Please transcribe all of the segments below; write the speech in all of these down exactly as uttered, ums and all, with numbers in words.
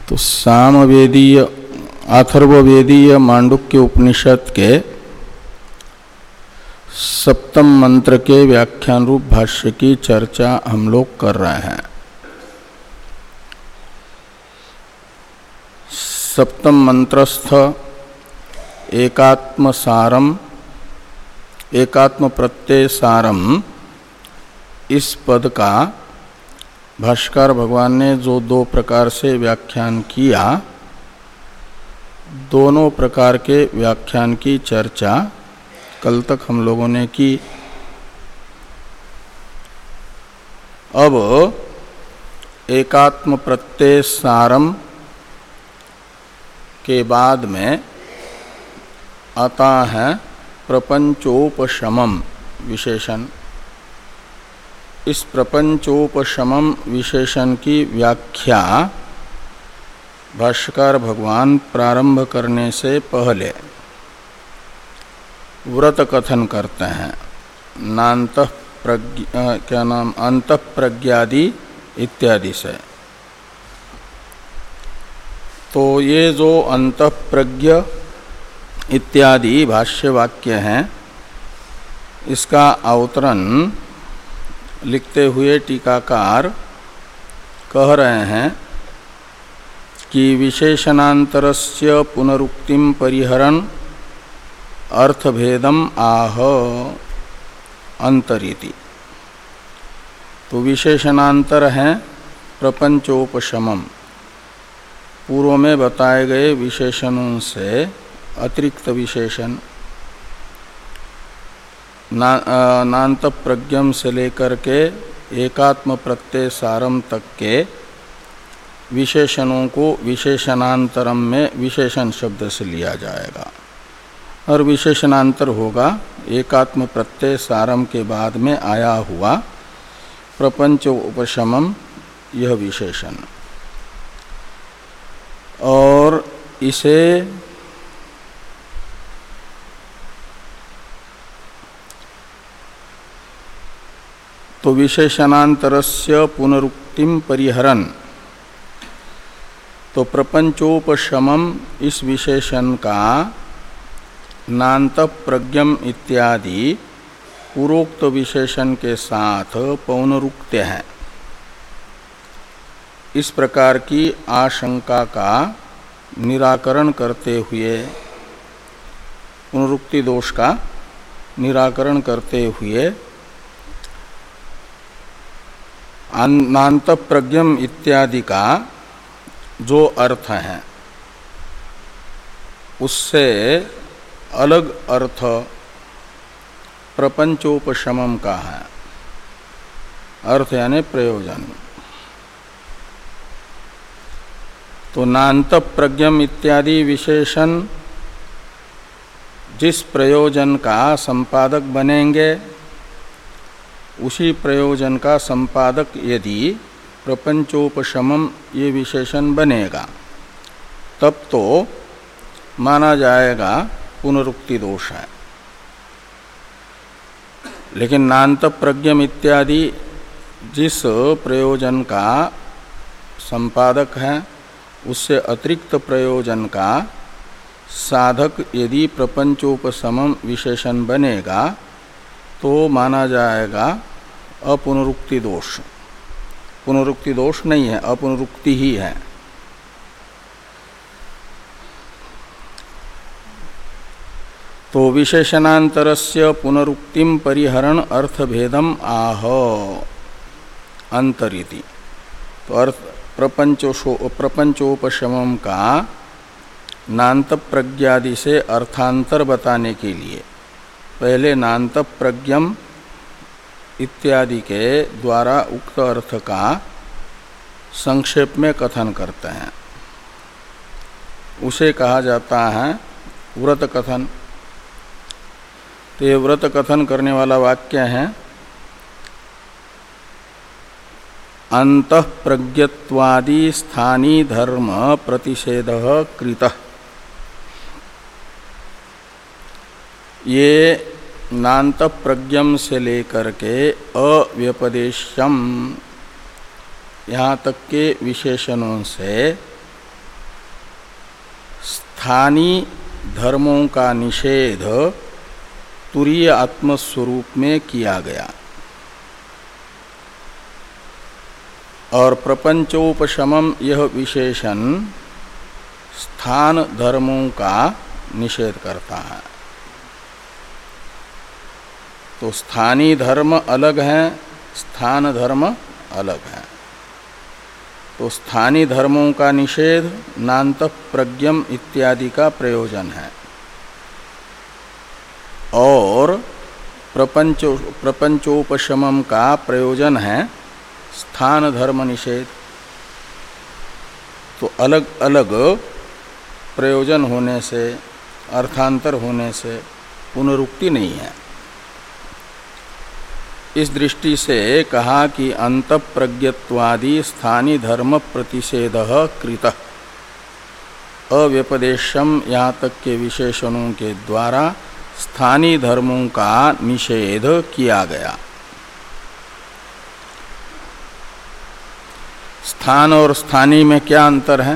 तो सामवेदीय अथर्ववेदीय मांडुक्य उपनिषद के सप्तम मंत्र के व्याख्यान रूप भाष्य की चर्चा हम लोग कर रहे हैं। सप्तम मंत्रस्थ एकात्म सारम एकात्म प्रत्यय सारम इस पद का भाष्यकार भगवान ने जो दो प्रकार से व्याख्यान किया, दोनों प्रकार के व्याख्यान की चर्चा कल तक हम लोगों ने की। अब एकात्म प्रत्यय सारम के बाद में आता है प्रपंचोपशमम विशेषण। इस प्रपंचोपशमम विशेषण की व्याख्या भाष्यकार भगवान प्रारंभ करने से पहले व्रत कथन करते हैं। नान्तः प्रज्ञा क्या नाम अंतः प्रज्ञादि इत्यादि से। तो ये जो अंतः प्रज्ञ इत्यादि भाष्य वाक्य हैं, इसका अवतरण लिखते हुए टीकाकार कह रहे हैं कि विशेषणांतरस्य पुनरुक्तिम परिहरन् अर्थभेदम आह अंतरिति। तो विशेषणांतर है प्रपंचोपशमम, पूर्व में बताए गए विशेषणों से अतिरिक्त विशेषण ना, नान्त प्रज्ञम से लेकर के एकात्म प्रत्यय सारम तक के विशेषणों को विशेषणांतरम में विशेषण शब्द से लिया जाएगा, और विशेषणांतर होगा एकात्म प्रत्यय सारम के बाद में आया हुआ प्रपंच उपशमम यह विशेषण। और इसे तो विशेषणांतरस्य पुनरुक्तिम परिहरन्, तो प्रपंचोपशमम इस विशेषण का नान्त प्रज्ञम इत्यादि पूर्वोक्त विशेषण के साथ पौनरुक्त्य है। इस प्रकार की आशंका का निराकरण करते हुए, पुनरुक्ति दोष का निराकरण करते हुए नान्त प्रज्ञम इत्यादि का जो अर्थ है उससे अलग अर्थ प्रपंचोपशमम का है। अर्थ यानी प्रयोजन। तो नान्त प्रज्ञम इत्यादि विशेषण जिस प्रयोजन का संपादक बनेंगे, उसी प्रयोजन का संपादक यदि प्रपंचोपशमम ये विशेषण बनेगा, तब तो माना जाएगा पुनरुक्ति दोष है। लेकिन नान्त प्रज्ञम इत्यादि जिस प्रयोजन का संपादक है, उससे अतिरिक्त प्रयोजन का साधक यदि प्रपंचोपशमम विशेषण बनेगा, तो माना जाएगा अपुनरुक्ति दोष। पुनरुक्ति दोष नहीं है, अपुनरुक्ति ही है। तो विशेषणांतरस्य पुनरुक्तिम परिहरन् अर्थभेदम आह अंतरिति। तो अर्थ प्रपंचो प्रपंचोपशमम का नान्त प्रज्ञादि से अर्थांतर बताने के लिए पहले नान्त प्रज्ञम इत्यादि के द्वारा उक्त अर्थ का संक्षेप में कथन करते हैं। उसे कहा जाता है व्रत कथन। तो ये व्रत कथन करने वाला वाक्य है अंतः प्रज्ञत्वादि स्थानी धर्म प्रतिषेधः कृतः। ये नान्त प्रज्ञम से लेकर के अव्यपदेशम यहाँ तक के विशेषणों से स्थानीय धर्मों का निषेध तुरीय आत्मस्वरूप में किया गया और प्रपंचोपशमम यह विशेषण स्थान धर्मों का निषेध करता है। तो स्थानीय धर्म अलग है, स्थान धर्म अलग है। तो स्थानीय धर्मों का निषेध नान्तः प्रज्ञम इत्यादि का प्रयोजन है और प्रपंच प्रपंचोपशमम का प्रयोजन है स्थान धर्म निषेध। तो अलग अलग प्रयोजन होने से, अर्थांतर होने से पुनरुक्ति नहीं है। इस दृष्टि से कहा कि अंतःप्रज्ञत्वादि स्थानीय धर्म प्रतिषेधः कृतः, अव्यपदेशम यहाँ तक के विशेषणों के द्वारा स्थानीय धर्मों का निषेध किया गया। स्थान और स्थानीय में क्या अंतर है?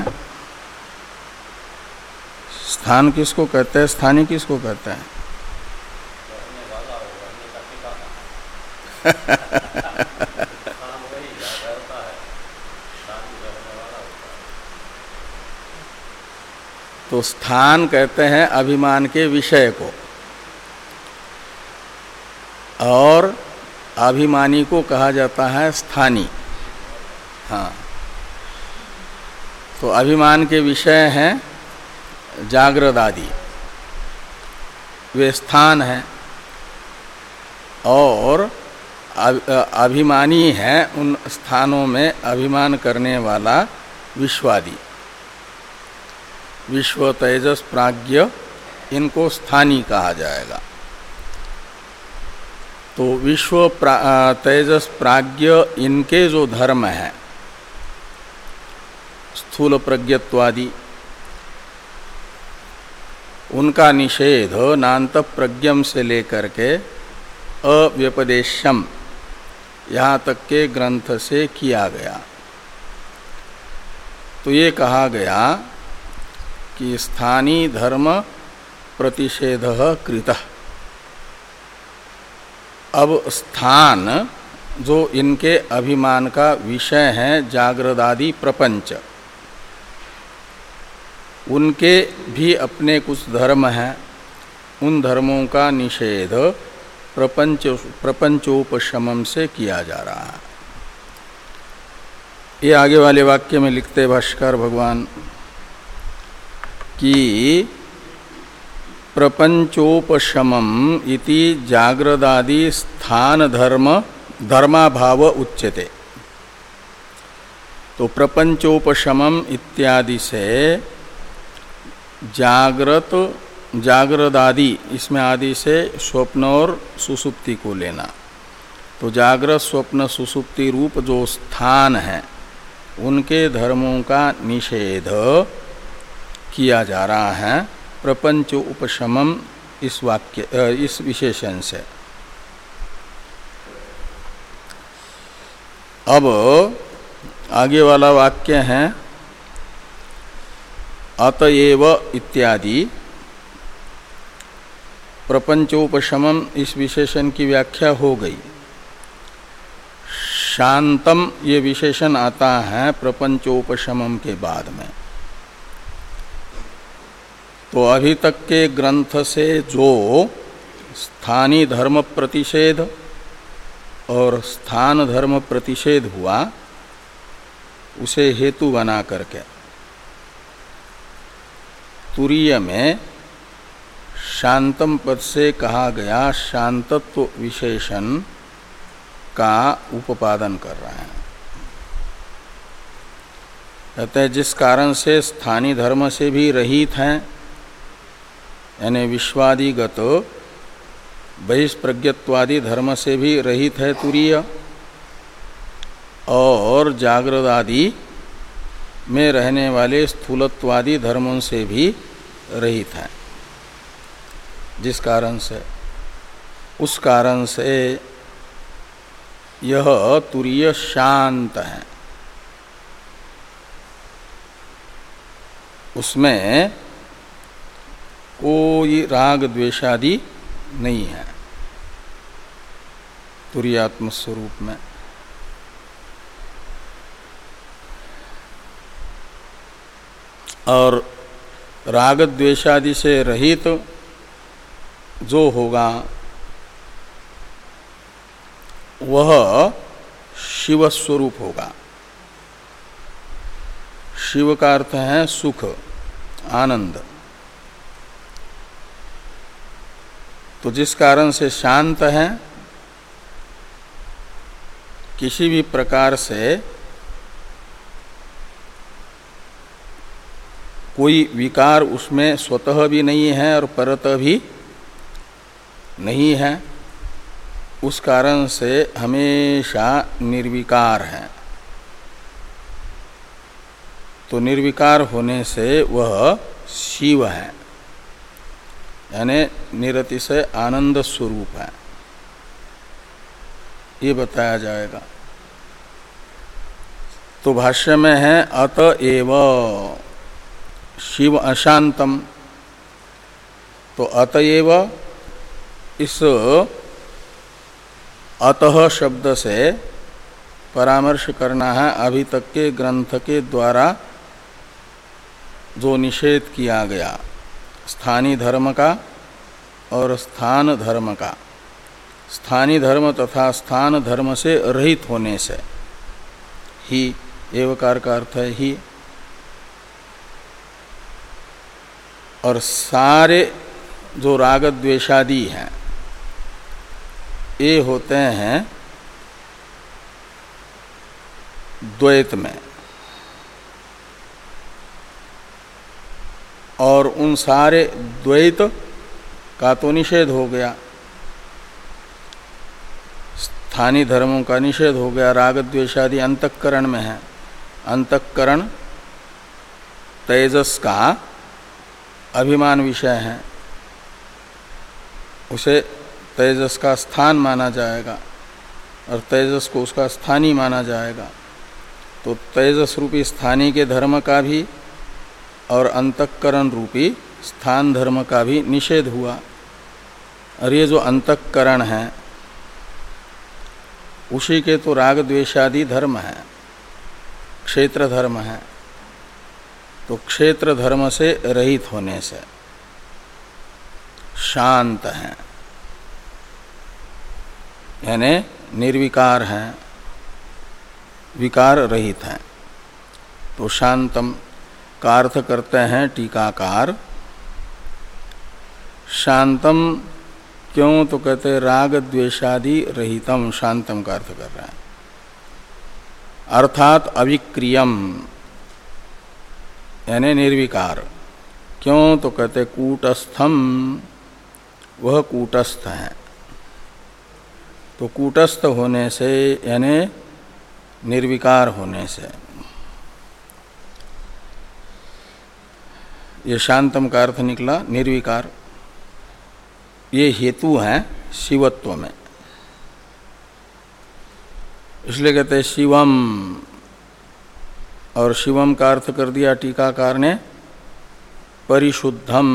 स्थान किसको कहते हैं, स्थानीय किसको कहते हैं? तो स्थान कहते हैं अभिमान के विषय को और अभिमानी को कहा जाता है स्थानी। हाँ, तो अभिमान के विषय हैं जागृत आदि, वे स्थान हैं, और अभिमानी है उन स्थानों में अभिमान करने वाला विश्वादि, विश्व तेजस प्राज्ञ, इनको स्थानी कहा जाएगा। तो विश्व प्रा, तेजस प्राज्ञ इनके जो धर्म हैं स्थूल प्रज्ञत्वादि, उनका निषेध नान्तः प्रज्ञम से लेकर के अव्यपदेशम यहाँ तक के ग्रंथ से किया गया। तो ये कहा गया कि स्थानीय धर्म प्रतिषेधः कृतः। अब स्थान जो इनके अभिमान का विषय है जागृदादि प्रपंच, उनके भी अपने कुछ धर्म हैं, उन धर्मों का निषेध प्रपंच प्रपंचोपशमम से किया जा रहा है। ये आगे वाले वाक्य में लिखते भाष्कर भगवान कि प्रपंचोपशमम इति जागृदादि स्थान धर्म धर्माभाव उच्यते। तो प्रपंचोपशमम इत्यादि से जागृत जागृदादि, इसमें आदि से स्वप्न और सुसुप्ति को लेना। तो जागृत स्वप्न सुसुप्ति रूप जो स्थान है उनके धर्मों का निषेध किया जा रहा है प्रपंच उपशमम इस वाक्य इस विशेषण से। अब आगे वाला वाक्य है अतएव इत्यादि। प्रपंचोपशमम इस विशेषण की व्याख्या हो गई। शांतम ये विशेषण आता है प्रपंचोपशमम के बाद में। तो अभी तक के ग्रंथ से जो स्थानीय धर्म प्रतिषेध और स्थान धर्म प्रतिषेध हुआ उसे हेतु बना करके तुरीय में शांतम पद से कहा गया शांतत्व विशेषण का उपादान कर रहे हैं। कहते हैं जिस कारण से स्थानीय धर्म से भी रहित हैं, यानी विश्वादिगत बहिष्प्रज्ञत्वादि धर्म से भी रहित है तुरीय, और जागृत आदि में रहने वाले स्थूलत्वादि धर्मों से भी रहित है। जिस कारण से, उस कारण से यह तुरीय शांत है। उसमें कोई राग द्वेषादि नहीं है तुरीयात्म स्वरूप में। और राग द्वेषादि से रहित तो जो होगा वह शिव स्वरूप होगा। शिव का अर्थ है सुख, आनंद। तो जिस कारण से शांत है, किसी भी प्रकार से कोई विकार उसमें स्वतः भी नहीं है और परतः भी नहीं है, उस कारण से हमेशा निर्विकार है। तो निर्विकार होने से वह शिव है, यानी निरतिशय आनंद स्वरूप है, ये बताया जाएगा। तो भाष्य में है अतएव शिव अशांतम। तो अतएव इस अतः शब्द से परामर्श करना है अभी तक के ग्रंथ के द्वारा जो निषेध किया गया स्थानीय धर्म का और स्थान धर्म का। स्थानीय धर्म तथा स्थान धर्म से रहित होने से ही, एवकार का अर्थ है ही। और सारे जो राग द्वेषादि हैं ये होते हैं द्वैत में, और उन सारे द्वैत का तो निषेध हो गया, स्थानीय धर्मों का निषेध हो गया। राग द्वेषादि अंतःकरण में है। अंतःकरण तेजस का अभिमान विषय है, उसे तेजस का स्थान माना जाएगा और तेजस को उसका स्थानीय माना जाएगा। तो तेजस रूपी स्थानीय के धर्म का भी और अंतःकरण रूपी स्थान धर्म का भी निषेध हुआ। और ये जो अंतःकरण है उसी के तो राग द्वेषादि धर्म है, क्षेत्र धर्म है। तो क्षेत्र धर्म से रहित होने से शांत है, यानी निर्विकार है, विकार रहित है। तो शांतम का अर्थ करते हैं टीकाकार। शांतम क्यों? तो कहते राग द्वेषादि रहितम, शांतम का अर्थ कर रहे हैं। अर्थात अविक्रियम यानी निर्विकार। क्यों? तो कहते कूटस्थम, वह कूटस्थ है। तो कूटस्थ होने से यानी निर्विकार होने से ये शांतम का अर्थ निकला निर्विकार। ये हेतु है शिवत्व में, इसलिए कहते हैं शिवम। और शिवम का अर्थ कर दिया टीकाकार ने परिशुद्धम।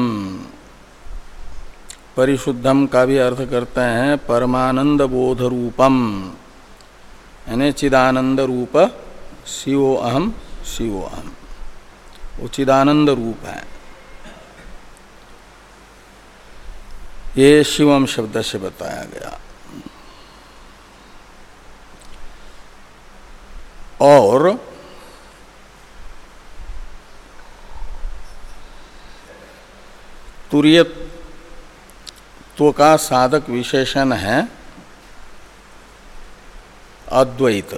परिशुद्धम का भी अर्थ करते हैं परमानंद बोध रूपम, यानी चिदानंद रूप शिवो अहम शिवो अहम, वो चिदानंद रूप है। ये शिवम शब्द से बताया गया। और तुरीयत्व का साधक विशेषण है अद्वैत।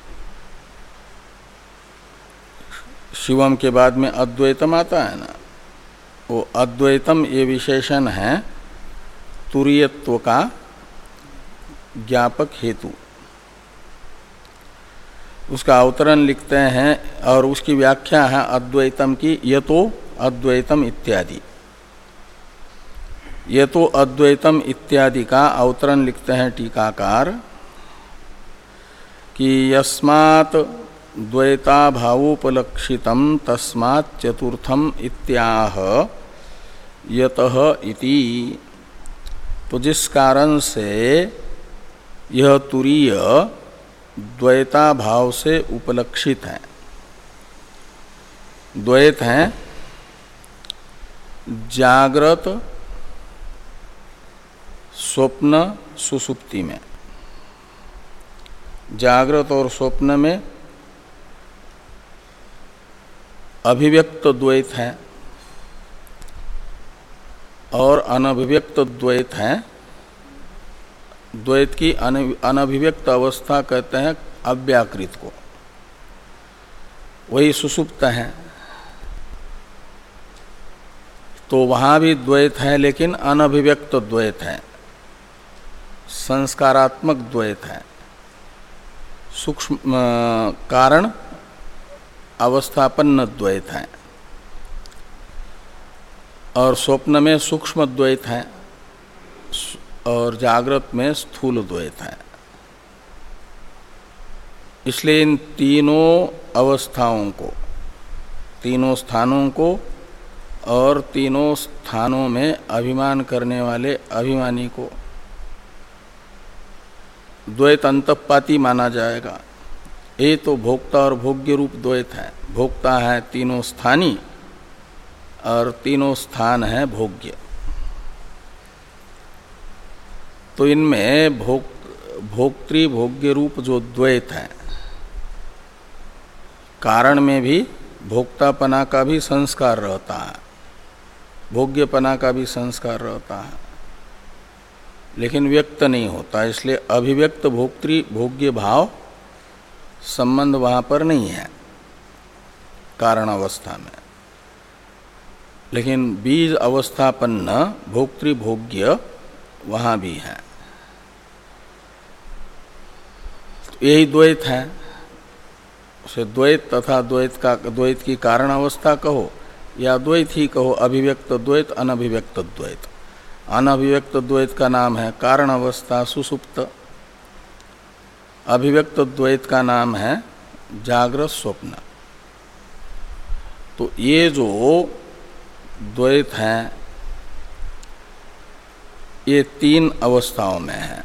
शिवम के बाद में अद्वैतम आता है ना, वो अद्वैतम ये विशेषण है तुरीयत्व का ज्ञापक हेतु। उसका अवतरण लिखते हैं और उसकी व्याख्या है अद्वैतम की यतो अद्वैतम इत्यादि। यतो अद्वैतम इत्यादि का अवतरण लिखते हैं टीकाकार कि यस्मात् द्वैताभावोपलक्षितम तस्मात् चतुर्थम इत्याह यतः इति, तो जिस कारण से यह तुरीय द्वैता भाव से उपलक्षित है। द्वैत है जागृत स्वप्न सुसुप्ति में। जागृत और स्वप्न में अभिव्यक्त द्वैत है और अनभिव्यक्त द्वैत है। द्वैत की अनभिव्यक्त अवस्था कहते हैं अव्याकृत को, वही सुसुप्त है। तो वहाँ भी द्वैत है लेकिन अनभिव्यक्त द्वैत है, संस्कारात्मक द्वैत है, सूक्ष्म कारण अवस्थापन्न द्वैत है। और स्वप्न में सूक्ष्म द्वैत है और जागृत में स्थूल द्वैत है। इसलिए इन तीनों अवस्थाओं को, तीनों स्थानों को और तीनों स्थानों में अभिमान करने वाले अभिमानी को द्वैत अंतःपाती माना जाएगा। ये तो भोक्ता और भोग्य रूप द्वैत है। भोक्ता है तीनों स्थानी और तीनों स्थान है भोग्य। तो इनमें भोग भोक्तृ भोग्य रूप जो द्वैत है, कारण में भी भोक्तापना का भी संस्कार रहता है, भोग्यपना का भी संस्कार रहता है, लेकिन व्यक्त नहीं होता। इसलिए अभिव्यक्त भोक्तृ भोग्य भाव संबंध वहाँ पर नहीं है कारण अवस्था में, लेकिन बीज अवस्थापन्न भोक्तृ भोग्य वहाँ भी है। तो यही द्वैत है। उसे द्वैत तथा द्वैत का द्वैत की कारण अवस्था कहो या द्वैत ही कहो, अभिव्यक्त द्वैत अनभिव्यक्त द्वैत। अनभिव्यक्त द्वैत का नाम है कारण अवस्था सुसुप्त, अभिव्यक्त द्वैत का नाम है जागृत स्वप्न। तो ये जो द्वैत हैं ये तीन अवस्थाओं में है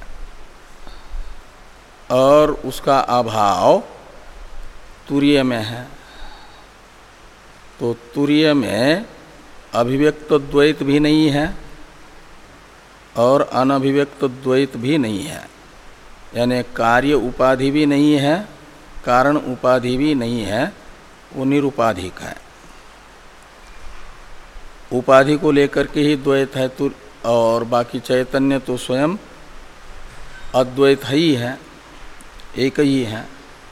और उसका अभाव तुरीय में है। तो तुरीय में अभिव्यक्त द्वैत भी नहीं है और अनभिव्यक्त द्वैत भी नहीं है, यानी कार्य उपाधि भी नहीं है, कारण उपाधि भी नहीं है, वो निरुपाधिक है। उपाधि को लेकर के ही द्वैत है तो, और बाकी चैतन्य तो स्वयं अद्वैत ही है, एक ही है।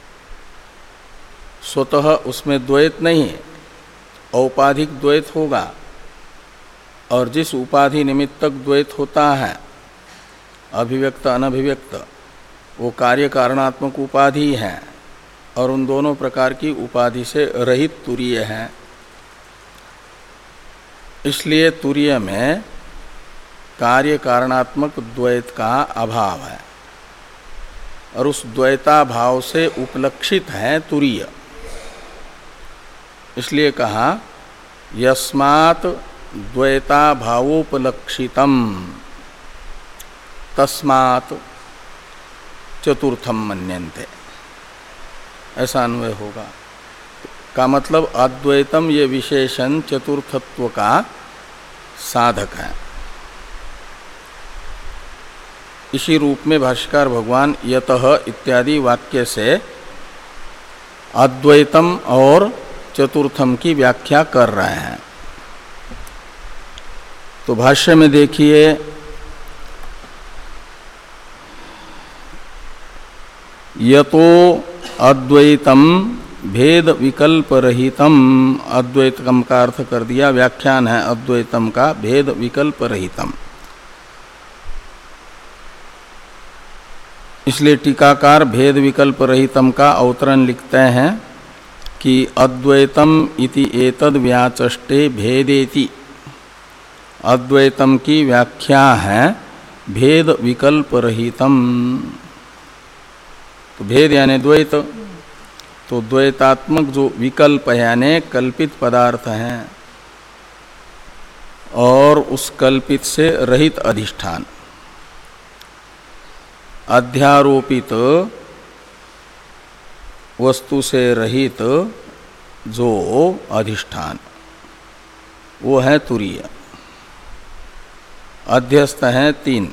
स्वतः उसमें द्वैत नहीं है, औपाधिक द्वैत होगा। और जिस उपाधि निमित्तक द्वैत होता है अभिव्यक्त अनभिव्यक्त, वो कार्य कारणात्मक उपाधि है और उन दोनों प्रकार की उपाधि से रहित तुरीय है। इसलिए तुरीय में कार्य कारणात्मक द्वैत का अभाव है और उस द्वैता भाव से उपलक्षित है तुरीय। इसलिए कहा यस्मात् द्वैता भावोपलक्षितम तस्मात् चतुर्थम मन्यन्ते, ऐसा अन्वय होगा। का मतलब अद्वैतम ये विशेषण चतुर्थत्व का साधक है। इसी रूप में भाष्यकार भगवान यतः इत्यादि वाक्य से अद्वैतम और चतुर्थम की व्याख्या कर रहे हैं। तो भाष्य में देखिए यतो अद्वैतम भेद विकल्प रहितम, अद्वैतम का अर्थ कर दिया, व्याख्यान है अद्वैतम का भेद विकल्प रहितम। इसलिए टीकाकार भेद विकल्प रहितम का अवतरण लिखते हैं कि अद्वैतम इति एतद् व्याचष्टे भेदेति। अद्वैतम की व्याख्या है भेद विकल्प रहितम। तो भेद यानी द्वैत, तो द्वैतात्मक जो विकल्प यानी कल्पित पदार्थ हैं और उस कल्पित से रहित अधिष्ठान, अध्यारोपित वस्तु से रहित जो अधिष्ठान, वो है तुरीय। अध्यस्त है तीन,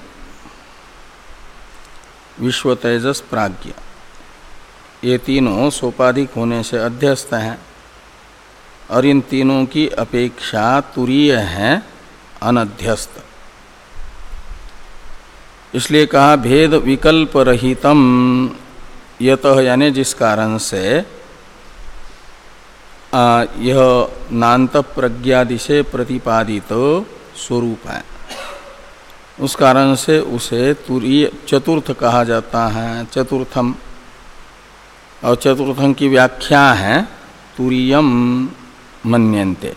विश्व, तेजस, प्राज्ञ। ये तीनों सोपाधिक होने से अध्यस्त हैं और इन तीनों की अपेक्षा तुरीय है अनध्यस्त। इसलिए कहा भेद विकल्प रहितम, यतः यानी जिस कारण से आ, यह नान्त प्रज्ञादि से प्रतिपादित स्वरूप है, उस कारण से उसे तुरीय चतुर्थ कहा जाता है, चतुर्थम। और चतुर्थम की व्याख्या है तुरीयम मन्यन्ते।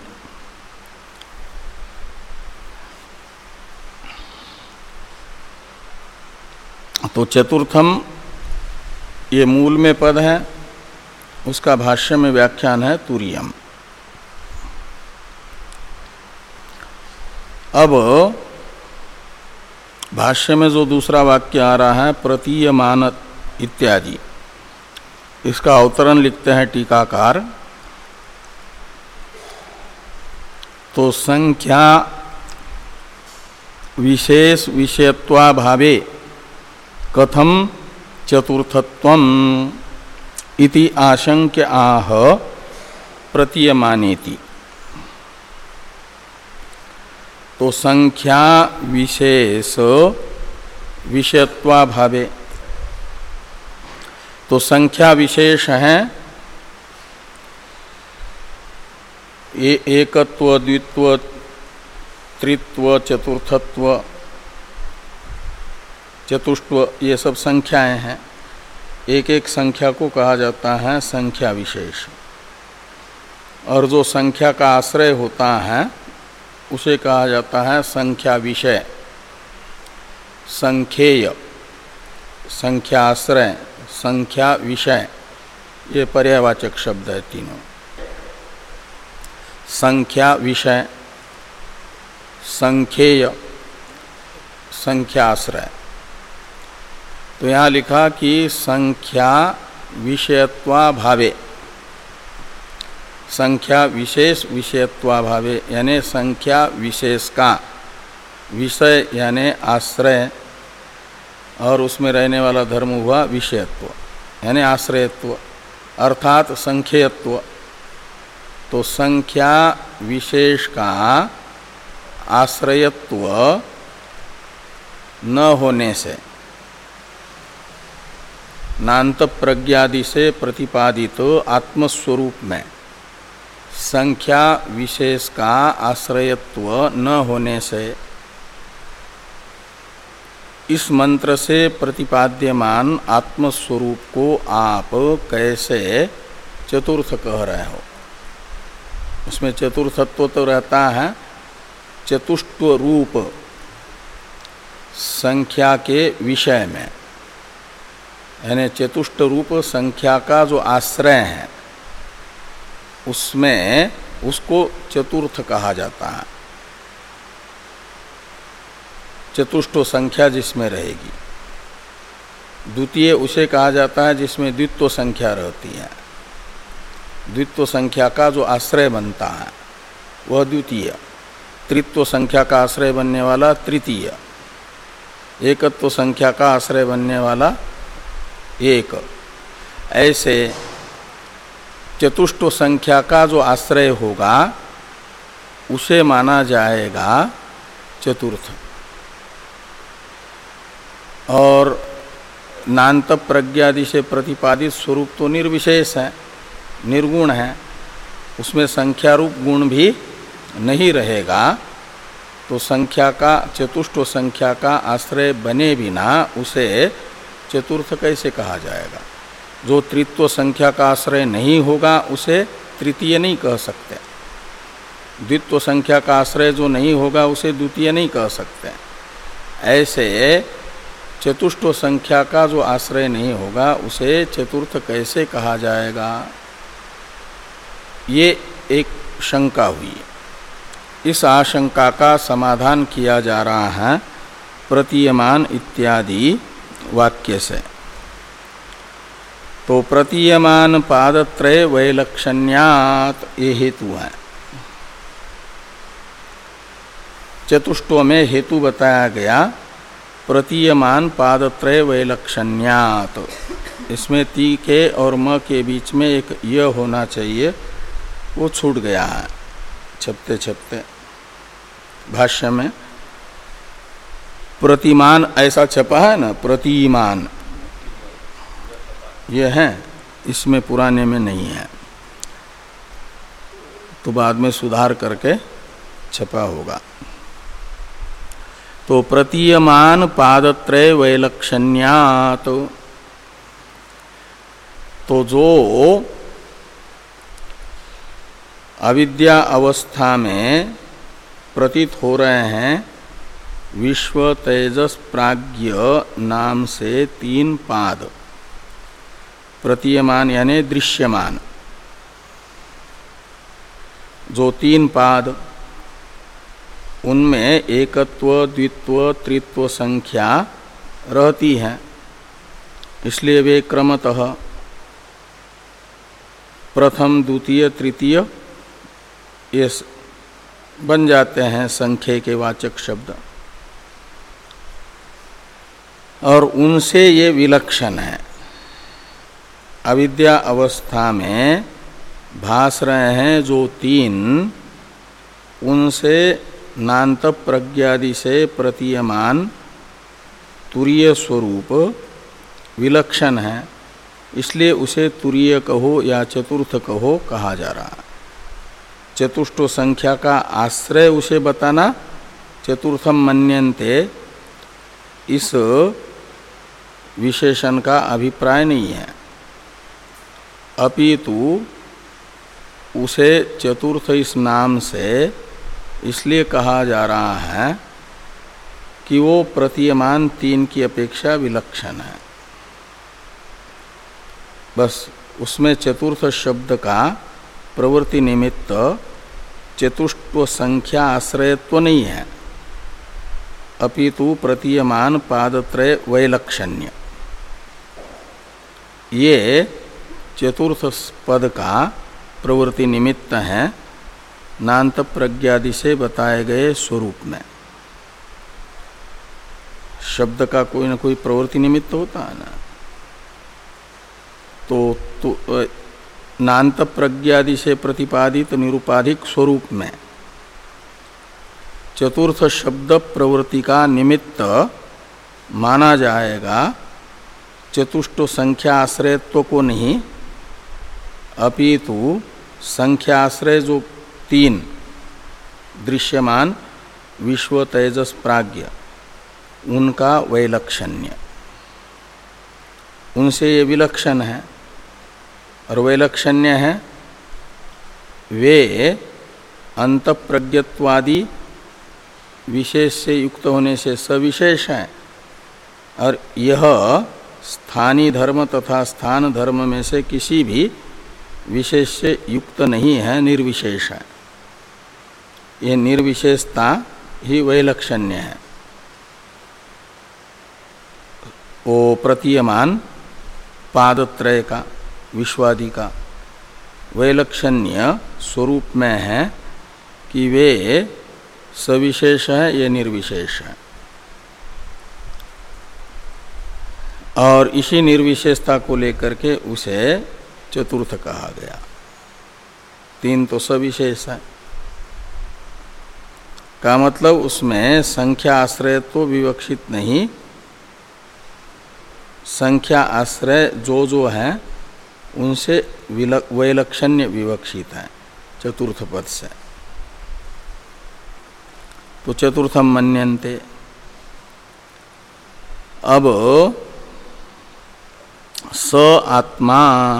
तो चतुर्थम ये मूल में पद है, उसका भाष्य में व्याख्यान है तुरीयम। अब भाष्य में जो दूसरा वाक्य आ रहा है प्रतीयमान इत्यादि, इसका अवतरण लिखते हैं टीकाकार। तो संख्या विशेष विषयत्वाभावे कथम चतुर्थत्वम इति आशंक्य आह प्रतीयमानेति। तो संख्या विशेष विषयत्वाभावे, तो संख्या विशेष है ये एकत्व, द्वित्व, त्रित्व, चतुर्थत्व, चतुष्टव, ये सब संख्याएं हैं। एक एक संख्या को कहा जाता है संख्या विशेष, और जो संख्या का आश्रय होता है उसे कहा जाता है संख्या विषय। संख्येय, संख्या आश्रय, संख्या विषय, ये पर्यायवाचक शब्द है तीनों। संख्या विषय, संख्येय, संख्या आश्रय। तो यहाँ लिखा कि संख्या विषयत्वाभावे, संख्या विशेष विषयत्वाभावे, यानी संख्या विशेष का विषय यानी आश्रय, और उसमें रहने वाला धर्म हुआ विषयत्व यानी आश्रयत्व, अर्थात संख्यत्व। तो संख्या विशेष का आश्रयत्व न होने से, नान्त प्रज्ञादि से प्रतिपादित आत्मस्वरूप में संख्या विशेष का आश्रयत्व न होने से, इस मंत्र से प्रतिपाद्यमान आत्मस्वरूप को आप कैसे चतुर्थ कह रहे हो। उसमें चतुर्थत्व तो रहता है चतुष्टव रूप संख्या के विषय में, यानी चतुष्ट रूप संख्या का जो आश्रय है उसमें उसको चतुर्थ कहा जाता है। चतुष्टो संख्या जिसमें रहेगी, द्वितीय उसे कहा जाता है जिसमें द्वित्व संख्या रहती है। द्वित्व संख्या का जो आश्रय बनता है वह द्वितीय, त्रित्व संख्या का आश्रय बनने वाला तृतीय, एकत्व संख्या का आश्रय बनने वाला एक। ऐसे चतुष्ट संख्या का जो आश्रय होगा उसे माना जाएगा चतुर्थ। और नान्त प्रज्ञादि से प्रतिपादित स्वरूप तो निर्विशेष है, निर्गुण है, उसमें संख्या रूप गुण भी नहीं रहेगा। तो संख्या का, चतुष्ट संख्या का आश्रय बने बिना उसे चतुर्थ कैसे कहा जाएगा। जो त्रित्व संख्या का आश्रय नहीं होगा उसे तृतीय नहीं कह सकते, द्वित्व संख्या का आश्रय जो नहीं होगा उसे द्वितीय नहीं कह सकते। ऐसे चतुष्ट संख्या का जो आश्रय नहीं होगा उसे चतुर्थ कैसे कहा जाएगा, ये एक शंका हुई। इस आशंका का समाधान किया जा रहा है प्रतीयमान इत्यादि वाक्य से। तो प्रतीयमान पादत्रय वैलक्षण्यात् ये हेतु है। चतुष्टों में हेतु बताया गया प्रतीयमान पादत्रय वैलक्षण्यात्। इसमें ती के और म के बीच में एक य होना चाहिए, वो छूट गया है छपते छपते भाष्य में। प्रतिमान ऐसा छपा है ना, प्रतिमान ये है, इसमें पुराने में नहीं है, तो बाद में सुधार करके छपा होगा। तो प्रतीयमान पादत्रय वैलक्षण्यात्, तो जो अविद्या अवस्था में प्रतीत हो रहे हैं विश्व तेजस प्राज्ञ नाम से तीन पाद, प्रतीयमान यानी दृश्यमान, जो तीन पाद उनमें एकत्व द्वित्व त्रित्व संख्या रहती है, इसलिए वे क्रमतः प्रथम द्वितीय तृतीय ये बन जाते हैं संख्या के वाचक शब्द, और उनसे ये विलक्षण है। अविद्या अवस्था में भास रहे हैं जो तीन, उनसे नान्त प्रज्ञादि से प्रतीयमान तुरीय स्वरूप विलक्षण है, इसलिए उसे तुरीय कहो या चतुर्थ कहो कहा जा रहा है। चतुष्टो संख्या का आश्रय उसे बताना चतुर्थम मन्यन्ते, इस विशेषण का अभिप्राय नहीं है, अपितु उसे चतुर्थ इस नाम से इसलिए कहा जा रहा है कि वो प्रतीयमान तीन की अपेक्षा विलक्षण है। बस उसमें चतुर्थ शब्द का प्रवृत्ति निमित्त चतुष्टव संख्या आश्रयत्व नहीं है, अपितु प्रतीयमान पादत्रय वैलक्षण्य, ये चतुर्थ पद का प्रवृत्ति निमित्त है नान्त प्रज्ञादि से बताए गए स्वरूप में। शब्द का कोई न कोई प्रवृत्ति निमित्त होता है ना, तो, तो नान्त प्रज्ञादि से प्रतिपादित निरुपाधिक स्वरूप में चतुर्थ शब्द प्रवृत्ति का निमित्त माना जाएगा चतुष्ट संख्या आश्रयत्व को नहीं, अपितु संख्या आश्रय जो तीन दृश्यमान विश्व तेजस प्राज्ञ उनका वैलक्षण्य, उनसे ये विलक्षण है। और वैलक्षण्य है वे अंतःप्रज्ञत्वादि विशेष से युक्त होने से सविशेष है, और यह स्थानीय धर्म तथा स्थान धर्म में से किसी भी विशेष से युक्त नहीं है, निर्विशेष है। यह निर्विशेषता ही वैलक्षण्य है। वो प्रतीयमान पादत्रय का विश्वादि का वैलक्षण्य स्वरूप में है कि वे सविशेष है, ये निर्विशेष है। और इसी निर्विशेषता को लेकर के उसे चतुर्थ कहा गया। तीन तो सविशेष है का मतलब उसमें संख्या आश्रय तो विवक्षित नहीं, संख्या आश्रय जो जो है उनसे वैलक्षण्य विवक्षित है चतुर्थ पद से। तो चतुर्थम मन्यन्ते। अब स आत्मा,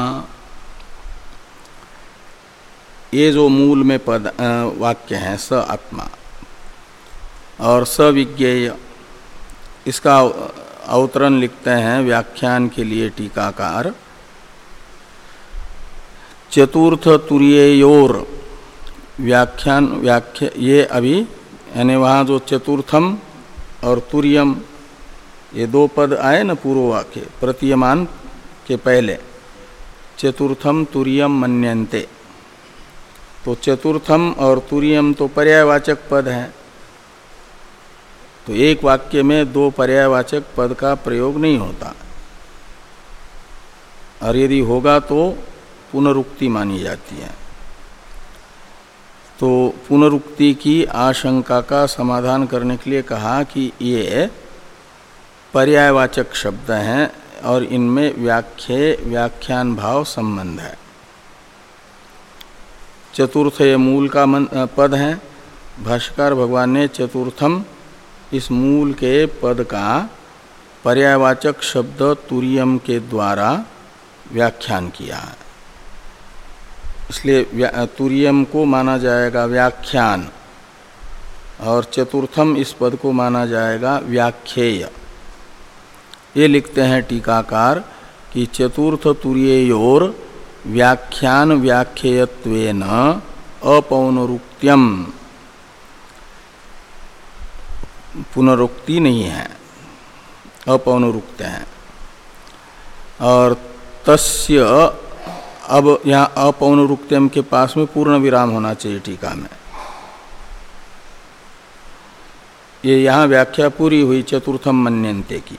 ये जो मूल में पद वाक्य है स आत्मा और स विज्ञेय, इसका अवतरण लिखते हैं व्याख्यान के लिए टीकाकार, चतुर्थ तुरीयोर व्याख्यान व्याख्या ये अभी यानी वहाँ जो चतुर्थम और तुर्यम ये दो पद आए न पूर्व वाक्य प्रतीयमान के पहले, चतुर्थम तुर्यम मन्यन्ते, तो चतुर्थम और तुर्यम तो पर्यायवाचक पद हैं, तो एक वाक्य में दो पर्यायवाचक पद का प्रयोग नहीं होता, और यदि होगा तो पुनरुक्ति मानी जाती है। तो पुनरुक्ति की आशंका का समाधान करने के लिए कहा कि ये पर्यायवाचक शब्द हैं और इनमें व्याख्ये व्याख्यान भाव संबंध है। चतुर्थ ये मूल का पद है, भाष्यकार भगवान ने चतुर्थम इस मूल के पद का पर्यायवाचक शब्द तुर्यम के द्वारा व्याख्यान किया है, इसलिए तुर्यम को माना जाएगा व्याख्यान और चतुर्थम इस पद को माना जाएगा व्याख्येय। ये लिखते हैं टीकाकार कि चतुर्थ तुर्योर व्याख्यान व्याख्येयत्वेन अपौनरुक्त्यम, पुनरुक्ति नहीं है, अपौनरुक्त है। और तस्य, अब यहाँ अपौनरुक्त्यम के पास में पूर्ण विराम होना चाहिए टीका में। ये यहाँ व्याख्या पूरी हुई चतुर्थम मन्यन्ते की।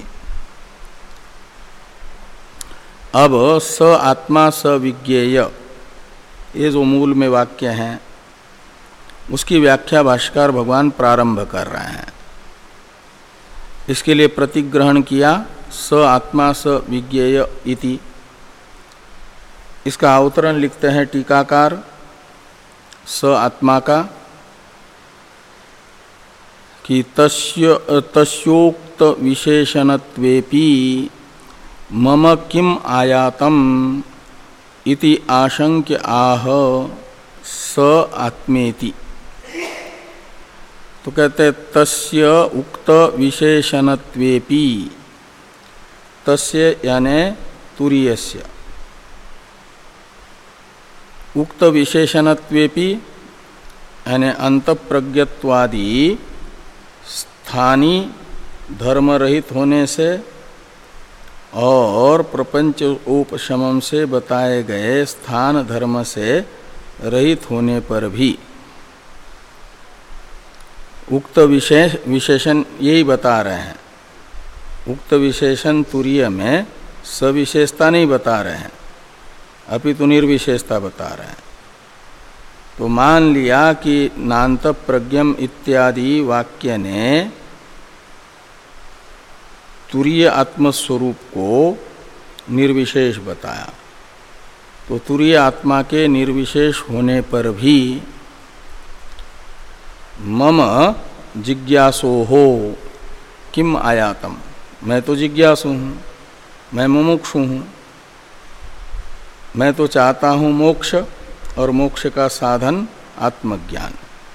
अब स आत्मा स विज्ञेय ये जो मूल में वाक्य हैं उसकी व्याख्या भाष्यकार भगवान प्रारंभ कर रहे हैं। इसके लिए प्रतिग्रहण किया स आत्मा स विज्ञेय इति। इसका अवतरण लिखते हैं टीकाकार स आत्मा का कि तस्य तस्योक्त विशेषणत्वेपि मम किम आयातम इति आशंक्य आह स आत्मेति। तो कहते तस्य उक्त विशेषणत्वेपि, तस्य यानि तुरीयस्य, उक्त विशेषणत्वेपि यानि अंतःप्रज्ञत्वादि स्थानी धर्म रहित होने से और प्रपंच उपशमम से बताए गए स्थान धर्म से रहित होने पर भी उक्त विशेष विशेषण यही बता रहे हैं। उक्त विशेषण तुरीय में सविशेषता नहीं बता रहे हैं, अपितु निर्विशेषता बता रहे हैं। तो मान लिया कि नान्त प्रज्ञम इत्यादि वाक्य ने तुरीय आत्मस्वरूप को निर्विशेष बताया, तो तुरीय आत्मा के निर्विशेष होने पर भी मम जिज्ञासो हो किम आयातम, मैं तो जिज्ञासु हूँ, मैं मुमुक्षु हूँ, मैं तो चाहता हूँ मोक्ष, और मोक्ष का साधन आत्मज्ञान।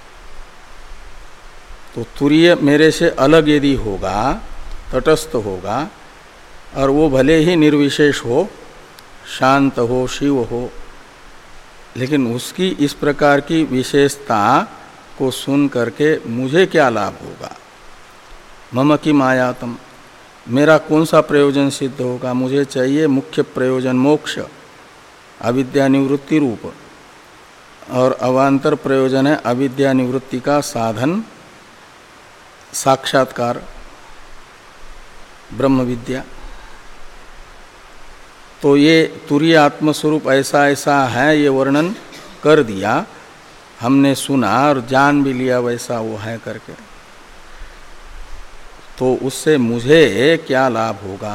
तो तुरीय मेरे से अलग यदि होगा, तटस्थ होगा, और वो भले ही निर्विशेष हो, शांत हो, शिव हो, लेकिन उसकी इस प्रकार की विशेषता को सुन करके मुझे क्या लाभ होगा? मम किम आयातम, मेरा कौन सा प्रयोजन सिद्ध होगा? मुझे चाहिए मुख्य प्रयोजन मोक्ष, अविद्या निवृत्ति रूप, और अवान्तर प्रयोजन है अविद्या निवृत्ति का साधन साक्षात्कार ब्रह्म विद्या। तो ये तुरीय आत्मस्वरूप ऐसा ऐसा है, ये वर्णन कर दिया, हमने सुना और जान भी लिया वैसा वो है करके, तो उससे मुझे क्या लाभ होगा?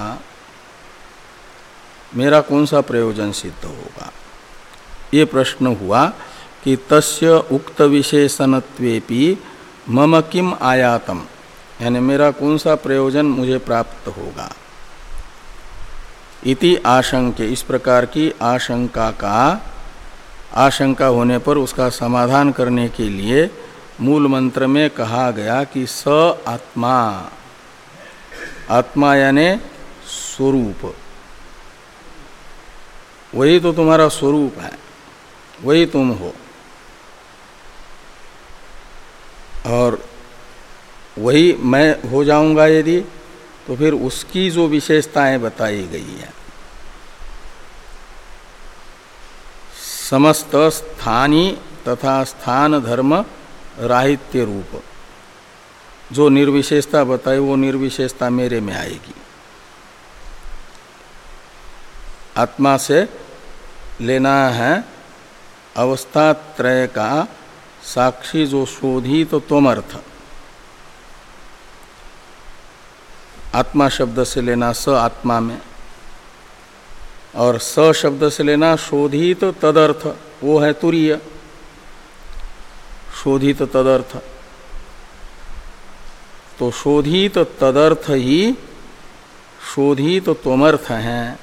मेरा कौन सा प्रयोजन सिद्ध होगा? ये प्रश्न हुआ कि तस्य उक्त विशेषणत्वेपि मम किम आयातम, यानी मेरा कौन सा प्रयोजन मुझे प्राप्त होगा? इति आशंके, इस प्रकार की आशंका का आशंका होने पर उसका समाधान करने के लिए मूल मंत्र में कहा गया कि स आत्मा, आत्मा यानी स्वरूप, वही तो तुम्हारा स्वरूप है, वही तुम हो। और वही मैं हो जाऊंगा यदि, तो फिर उसकी जो विशेषताएं बताई गई हैं, समस्त स्थानी तथा स्थान धर्म राहित्य रूप जो निर्विशेषता बताई, वो निर्विशेषता मेरे में आएगी। आत्मा से लेना है अवस्था त्रय का साक्षी जो शोधित तो त्वमर्थ। आत्मा शब्द से लेना स आत्मा में, और स शब्द से लेना शोधित तदर्थ, वो है तुरीय। शोधित तदर्थ, तो शोधित तदर्थ ही शोधित त्वमर्थ हैं।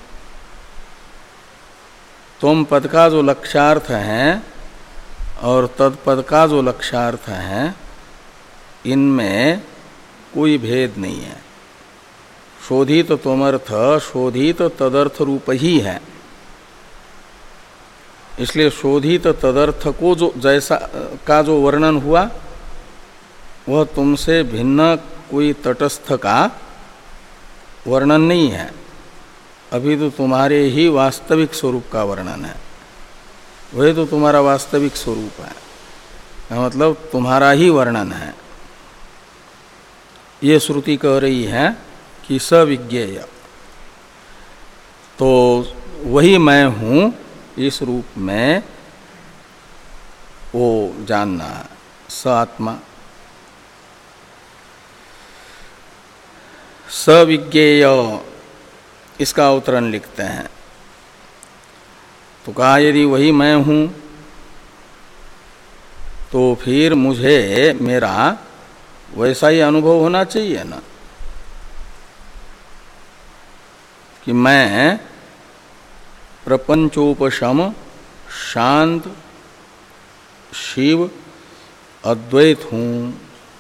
त्वम पद का जो लक्ष्यार्थ है और तत्पद का जो लक्ष्यार्थ है, इनमें कोई भेद नहीं है। शोधित त्वमर्थ शोधित तदर्थ रूप ही है। इसलिए शोधित तदर्थ को जो जैसा का जो वर्णन हुआ, वह तुमसे भिन्न कोई तटस्थ का वर्णन नहीं है। अभी तो तुम्हारे ही वास्तविक स्वरूप का वर्णन है। वही तो तुम्हारा वास्तविक स्वरूप है, मतलब तुम्हारा ही वर्णन है। ये श्रुति कह रही है कि सविज्ञेय, तो वही मैं हूँ इस रूप में वो जानना है, स आत्मा। सविज्ञेय इसका अवतरण लिखते हैं। तो कहा यदि वही मैं हूँ तो फिर मुझे मेरा वैसा ही अनुभव होना चाहिए ना, कि मैं प्रपंचोपशम शांत शिव अद्वैत हूँ।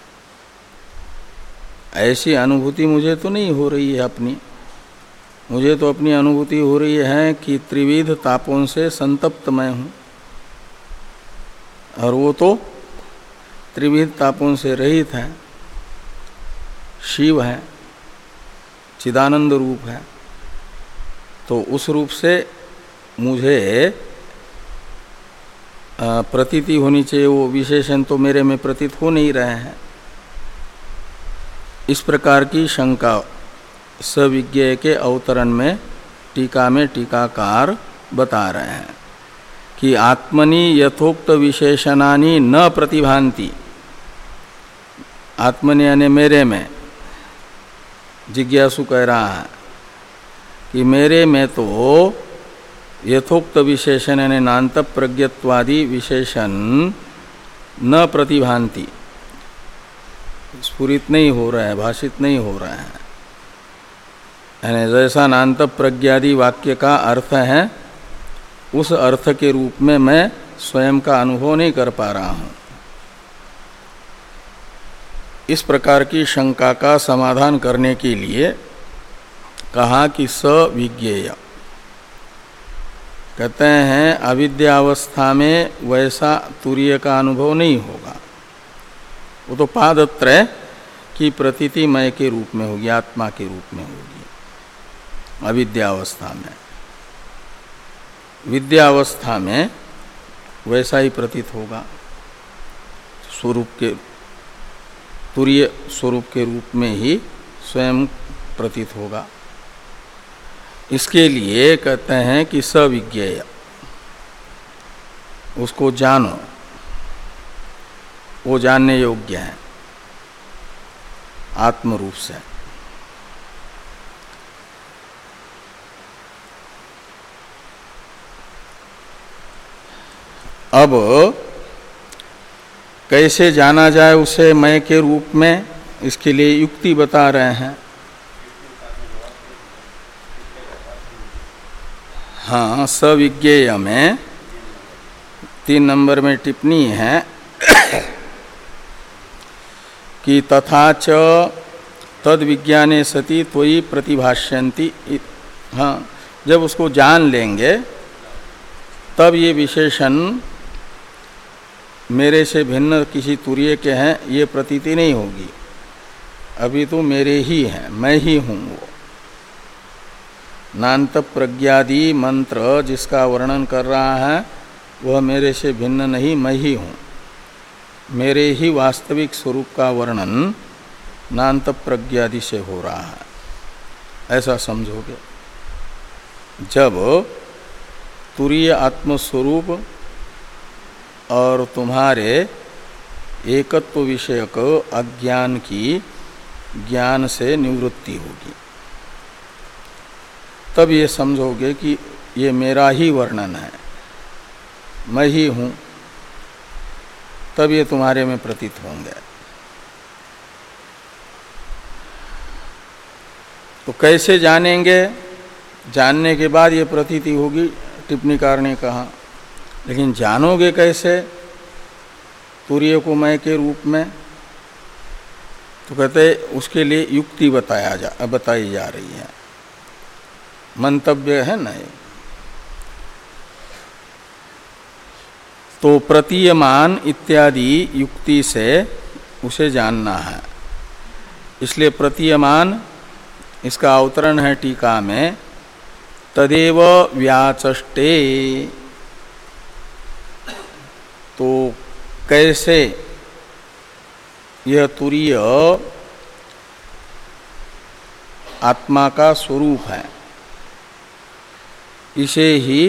ऐसी अनुभूति मुझे तो नहीं हो रही है अपनी। मुझे तो अपनी अनुभूति हो रही है कि त्रिविध तापों से संतप्त मैं हूँ, और वो तो त्रिविध तापों से रहित है, शिव है, चिदानंद रूप है। तो उस रूप से मुझे प्रतीति होनी चाहिए, वो विशेषण तो मेरे में प्रतीत हो नहीं रहे हैं। इस प्रकार की शंका सविज्ञेय के अवतरण में टीका में टीकाकार बता रहे हैं कि आत्मनि यथोक्त विशेषणानि न प्रतिभान्ति। आत्मनि यानी मेरे में, जिज्ञासु कह रहा है कि मेरे में तो यथोक्त विशेषण यानी नान्त प्रज्ञत्वादि विशेषण न प्रतिभान्ति, स्फुरित नहीं हो रहा है, भाषित नहीं हो रहा है। यानी जैसा नान्त प्रज्ञादि वाक्य का अर्थ है, उस अर्थ के रूप में मैं स्वयं का अनुभव नहीं कर पा रहा हूँ। इस प्रकार की शंका का समाधान करने के लिए कहा कि सविज्ञेय। कहते हैं अविद्यावस्था में वैसा तुरीय का अनुभव नहीं होगा, वो तो पादत्रय की प्रतीति मय के रूप में होगी, आत्मा के रूप में होगी अविद्यावस्था में। विद्यावस्था में वैसा ही प्रतीत होगा, स्वरूप के तुरीय स्वरूप के रूप में ही स्वयं प्रतीत होगा। इसके लिए कहते हैं कि सविज्ञेय, उसको जानो, वो जानने योग्य है आत्म रूप से। अब कैसे जाना जाए उसे मैं के रूप में, इसके लिए युक्ति बता रहे हैं। हाँ, सविज्ञेय में तीन नंबर में टिप्पणी है कि तथा च तद विज्ञाने सति त्वयि प्रतिभाष्यन्ति। हाँ, जब उसको जान लेंगे तब ये विशेषण मेरे से भिन्न किसी तुरीय के हैं ये प्रतीति नहीं होगी, अभी तो मेरे ही हैं, मैं ही हूँ वो। नान्त प्रज्ञादि मंत्र जिसका वर्णन कर रहा है वह मेरे से भिन्न नहीं, मैं ही हूँ। मेरे ही वास्तविक स्वरूप का वर्णन नान्त प्रज्ञादि से हो रहा है, ऐसा समझोगे। जब तुरीय आत्मस्वरूप और तुम्हारे एकत्व विषयक अज्ञान की ज्ञान से निवृत्ति होगी, तब ये समझोगे कि ये मेरा ही वर्णन है, मैं ही हूँ, तब ये तुम्हारे में प्रतीत होंगे। तो कैसे जानेंगे? जानने के बाद ये प्रतीति होगी, टिप्पणीकार ने कहा। लेकिन जानोगे कैसे तुरीय को मैं के रूप में? तो कहते उसके लिए युक्ति बताया जा बताई जा रही है, मंतव्य है ना ये। तो प्रतीयमान इत्यादि युक्ति से उसे जानना है। इसलिए प्रतीयमान, इसका अवतरण है टीका में, तदेव व्याचष्टे। तो कैसे यह तुरीय आत्मा का स्वरूप है, इसे ही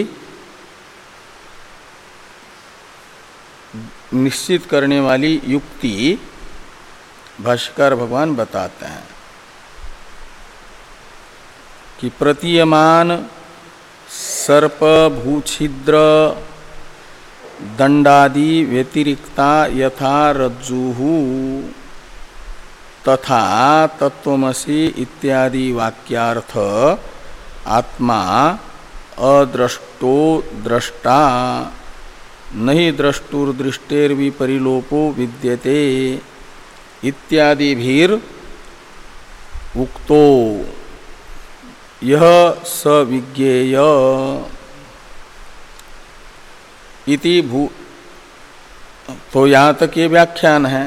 निश्चित करने वाली युक्ति भाष्यकार भगवान बताते हैं कि प्रतीयमान सर्प भूछिद्र दंडादि व्यतिरिक्ता यथा रज्जुहु तथा तत्वमसि इत्यादि वाक्यार्थ आत्मा अदृष्टो दृष्टा नहीं द्रष्टुर्दृष्टेर विपरिलोपो विद्यते इत्यादि भीर उक्तो यह सविज्ञेय इति भू। तो यहाँ तक ये व्याख्यान है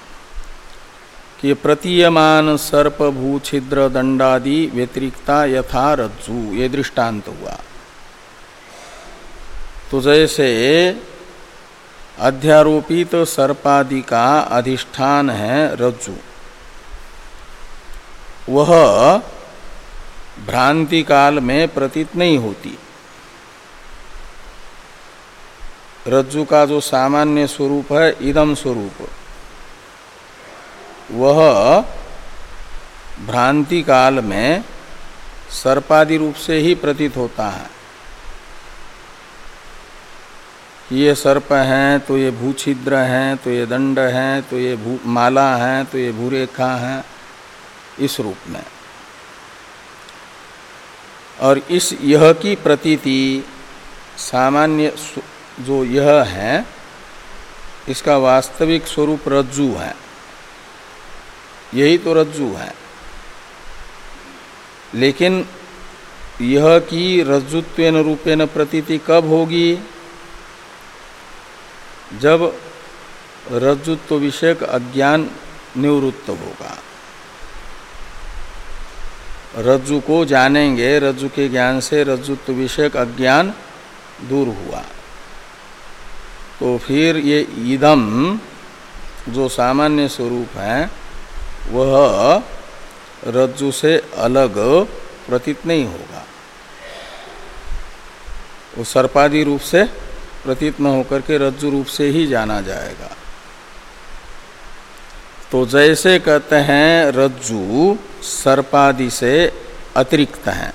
कि प्रतीयमान सर्प भू छिद्र दंडादि व्यतिरिक्ता यथा रज्जु, ये दृष्टांत हुआ। तो जैसे अध्यारोपित सर्पादि का अधिष्ठान है रज्जु, वह भ्रांति काल में प्रतीत नहीं होती। रज्जु का जो सामान्य स्वरूप है इदम स्वरूप, वह भ्रांति काल में सर्पादि रूप से ही प्रतीत होता है। ये सर्प हैं तो ये भूछिद्र हैं, तो ये दंड हैं, तो ये भू माला हैं, तो ये भूरेखा हैं, इस रूप में। और इस यह की प्रतीति सामान्य जो यह है, इसका वास्तविक स्वरूप रज्जु है, यही तो रज्जु है। लेकिन यह की रज्जुत्वेन रूपेण प्रतीति कब होगी? जब रज्जुत्व विषयक अज्ञान निवृत्त होगा। रज्जु को जानेंगे, रज्जु के ज्ञान से रज्जुत्व विषयक अज्ञान दूर हुआ, तो फिर ये इदम जो सामान्य स्वरूप है वह रज्जु से अलग प्रतीत नहीं होगा, वो सर्पादि रूप से प्रतीत न होकर के रज्जु रूप से ही जाना जाएगा। तो जैसे कहते हैं रज्जु सर्पादि से अतिरिक्त हैं,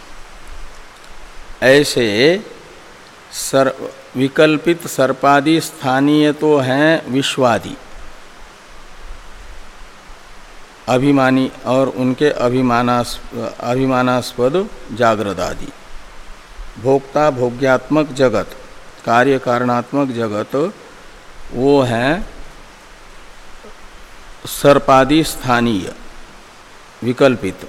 ऐसे सर विकल्पित सर्पादि स्थानीय तो हैं विश्वादि अभिमानी और उनके अभिमानास्पद अभिमानास्पद जागृत आदि। भोक्ता भोग्यात्मक जगत, कार्य कारणात्मक जगत, वो हैं सर्पादि स्थानीय विकल्पित।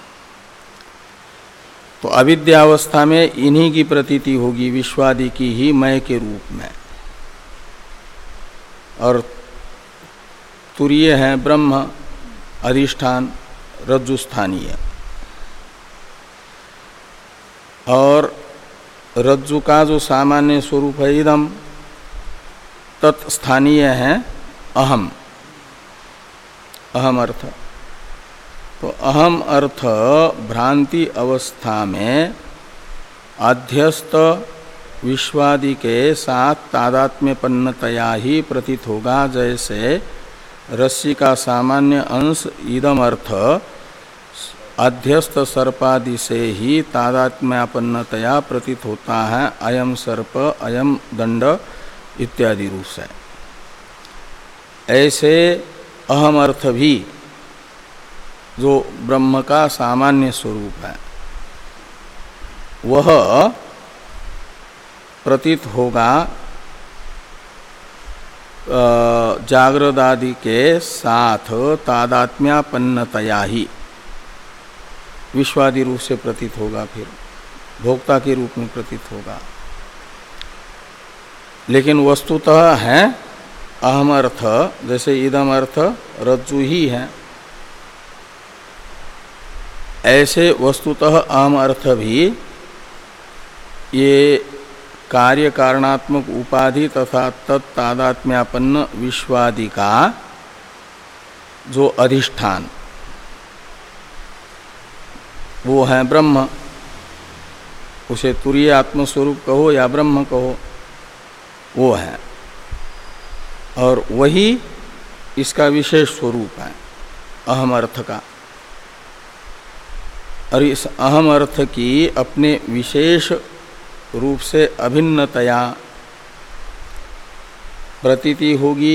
तो अविद्यावस्था में इन्हीं की प्रतीति होगी, विश्वादि की ही मय के रूप में। और तुरीय है ब्रह्म अधिष्ठान रज्जु स्थानीय, और रज्जु का जो सामान्य स्वरूप है इदम तत्स्थानीय है अहम, अहम अर्थ। तो अहम अर्थ भ्रांति अवस्था में अध्यस्त विश्वादि के साथ तादात्म्यपन्नतया ही प्रतीत होगा, जैसे रस्सी का सामान्य अंश इदम अर्थ अध्यस्त सर्पादि से ही तादात्म्यापन्नतया प्रतीत होता है, अयम सर्प अयम दंड इत्यादि रूप से। ऐसे अहम अर्थ भी जो ब्रह्म का सामान्य स्वरूप है वह प्रतीत होगा जागृदादि के साथ तादात्म्यापन्नतया ही, विश्वादि रूप से प्रतीत होगा, फिर भोक्ता के रूप में प्रतीत होगा। लेकिन वस्तुतः है अहम अर्थ, जैसे इदम अर्थ रज्जु ही है, ऐसे वस्तुतः अहम अर्थ भी ये कार्य कारणात्मक उपाधि तथा तत्तादात्म्यापन्न विश्वादि का जो अधिष्ठान वो है ब्रह्म, उसे तुरीय आत्मस्वरूप कहो या ब्रह्म कहो, वो है, और वही इसका विशेष स्वरूप है अहम अर्थ का। और इस अहम अर्थ की अपने विशेष रूप से अभिन्नतया प्रतीति होगी,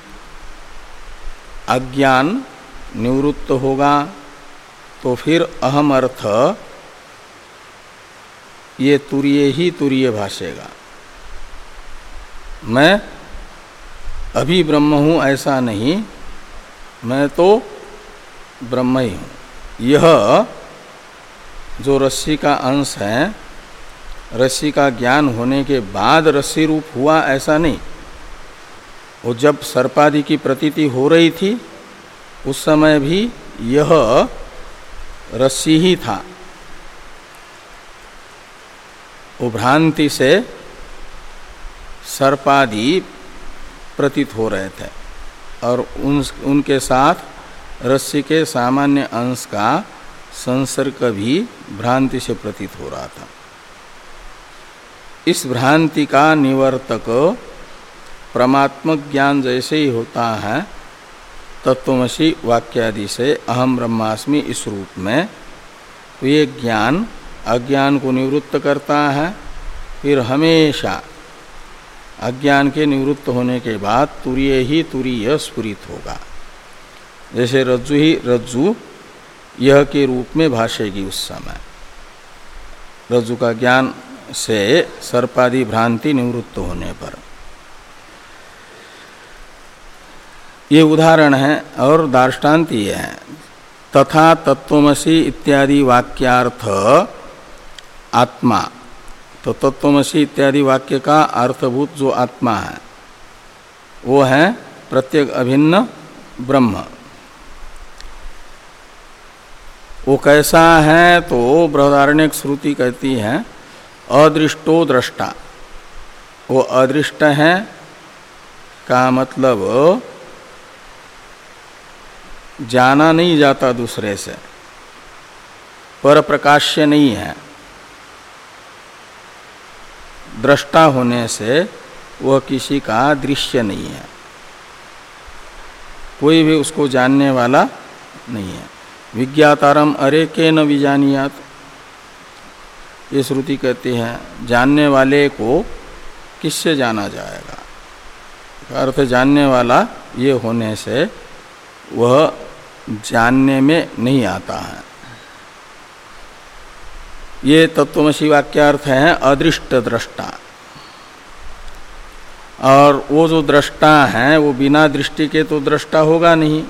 अज्ञान निवृत्त होगा, तो फिर अहम अर्थ ये तुरीय ही तुरीय भाषेगा। मैं अभी ब्रह्म हूँ ऐसा नहीं, मैं तो ब्रह्म ही हूँ। यह जो रस्सी का अंश है, रस्सी का ज्ञान होने के बाद रस्सी रूप हुआ ऐसा नहीं, वो जब सर्पादि की प्रतीति हो रही थी उस समय भी यह रस्सी ही था। वो भ्रांति से सर्पादि प्रतीत हो रहे थे और उन उनके साथ रस्सी के सामान्य अंश का संसर्ग भी भ्रांति से प्रतीत हो रहा था। इस भ्रांति का निवर्तक परमात्मक ज्ञान जैसे ही होता है तत्वमसि वाक्यादि से अहम ब्रह्मास्मि इस रूप में, तो ये ज्ञान अज्ञान को निवृत्त करता है। फिर हमेशा अज्ञान के निवृत्त होने के बाद तुरीय ही तुरीय स्फुरित होगा, जैसे रज्जु ही रज्जु यह के रूप में भाषेगी। उस समय रज्जु का ज्ञान से सर्पादि भ्रांति निवृत्त होने पर ये उदाहरण है। और दार्ष्टान्त ये है, तथा तत्वमसि इत्यादि वाक्यार्थ आत्मा। तो तत्वमसि इत्यादि वाक्य का अर्थभूत जो आत्मा है वो है प्रत्येक अभिन्न ब्रह्म। वो कैसा है तो बृहदारण्यक श्रुति कहती है अदृष्टो दृष्टा। वो अदृष्ट है का मतलब जाना नहीं जाता दूसरे से, पर प्रकाश्य नहीं है। दृष्टा होने से वह किसी का दृश्य नहीं है, कोई भी उसको जानने वाला नहीं है। विज्ञातारम अरे के न विजानियात, ये श्रुति कहती है जानने वाले को किससे जाना जाएगा। अर्थ जानने वाला ये होने से वह जानने में नहीं आता है। ये तत्वमसि वाक्यार्थ है अदृष्ट दृष्टा। और वो जो दृष्टा है वो बिना दृष्टि के तो दृष्टा होगा नहीं,